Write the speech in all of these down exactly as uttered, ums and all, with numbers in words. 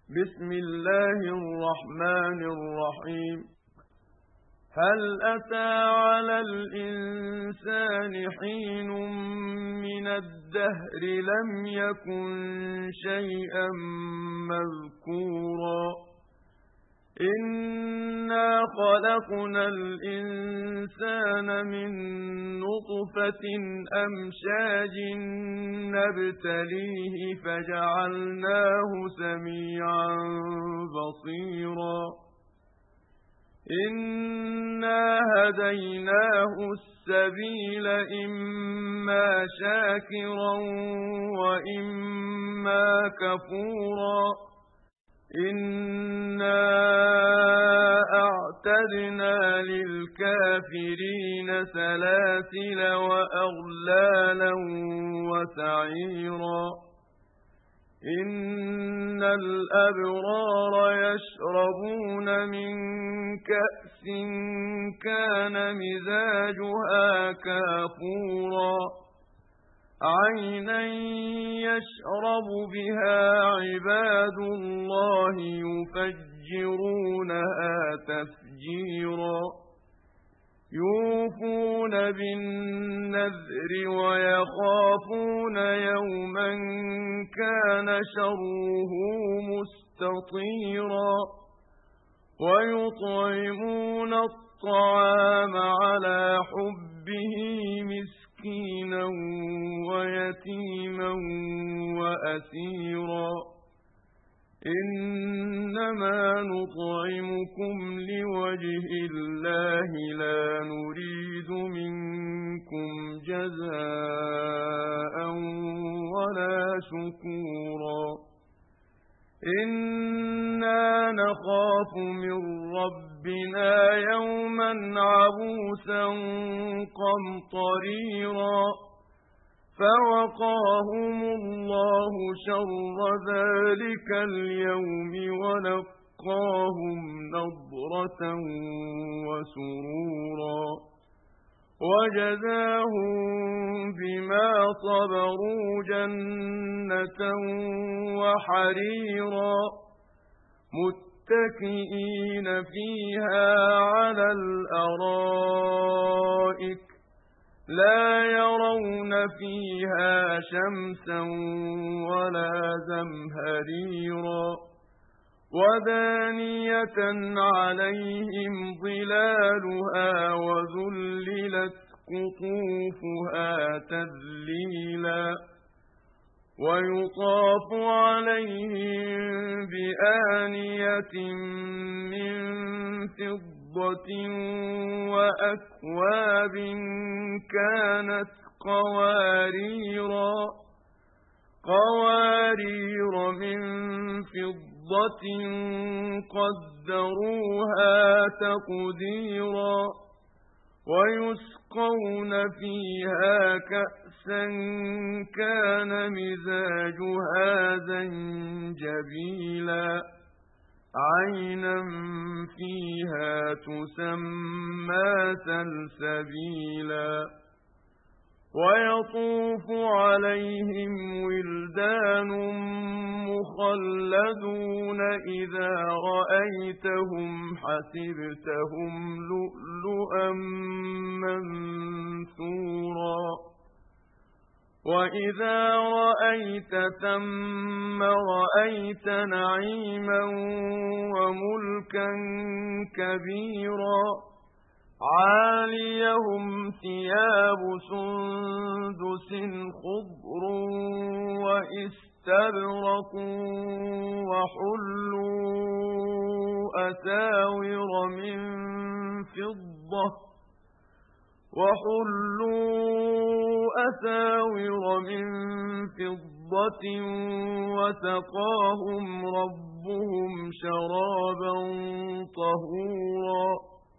بسم الله الرحمن الرحيم. هل أتى على الإنسان حين من الدهر لم يكن شيئا مذكورا إنا خلقنا الإنسان من نطفة أمشاج نبتليه فجعلناه سميعا بصيرا إنا هديناه السبيل إما شاكرا وإما كفورا إنا أعتدنا للكافرين سلاسل وأغلالا وسعيرا إن الأبرار يشربون من كأس كان مزاجها كافورا عينا يشرب بها عباد الله يفجرونها تفجيرا يوفون بالنذر ويخافون يوما كان شره مستطيرا ويطعمون الطعام على حبه مسكينا ويتيما وأسيرا إنما نطعمكم لوجه الله لا نريد منكم جزاء ولا شكورا إنا نخاف من ربنا يوما عبوسا قمطريرا فوقاهم الله شر ذلك اليوم ولقاهم نضرة وسرورا وجزاهم بما صبروا جنة وحريرا متكئين فيها على الأرائك لا يرون فيها شمسا ولا زمهريرا ودانية عليهم ظلالها وذللت قطوفها تذليلا ويطاف عليهم بآنية من فضة وأكواب كانت قواريرا قوارير من فضة قدروها تقديرا ويسقون فيها كأسا كان مزاجها زنجبيلا عينا فيها تسمى سلسبيلا ويطوف عليهم ولدان مخلدون إذا رأيتهم حسبتهم لؤلؤا منثورا وإذا رأيت ثم رأيت نعيما وملكا كبيرا عاليهم ثياب سندس خضر واستبرق وحلوا أساور من فضة وحلوا أساور من فضة وسقاهم ربهم شرابا طهورا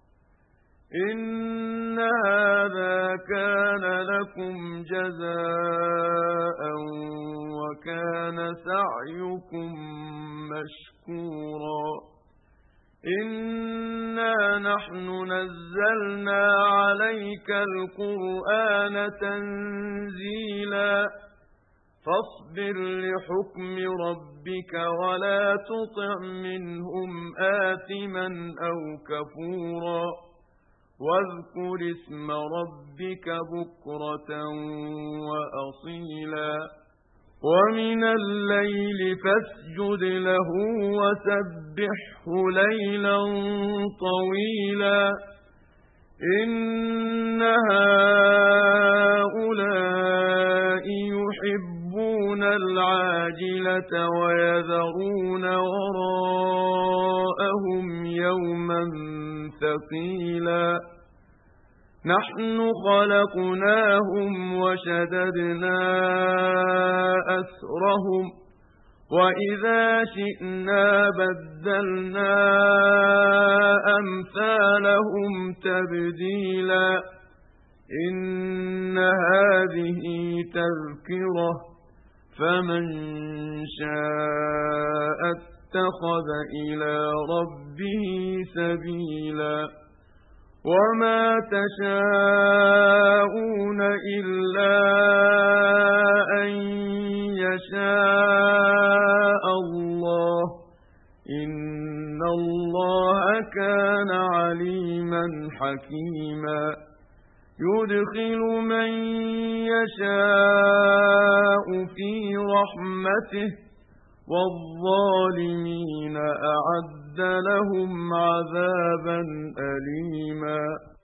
إن هذا كان لكم جزاء وكان سعيكم مشكورا إنا نحن نزلنا عليك القرآن تنزيلا فاصبر لحكم ربك ولا تطع منهم آثما أو كفورا واذكر اسم ربك بكرة وأصيلا ومن الليل فاسجد له وسبحه ليلا طويلا إن هؤلاء يحبون العاجلة ويذرون وراءهم يوما ثقيلا نحن خلقناهم وشددنا أسرهم وإذا شئنا بدلنا أمثالهم تبديلا إن هذه تذكرة فمن شاء اتخذ إلى ربه سبيلا وما تشاءون إلا أن يشاء الله إن الله كان عليما حكيما يدخل من يشاء في رحمته والظالمين أعد لهم عذابا أليما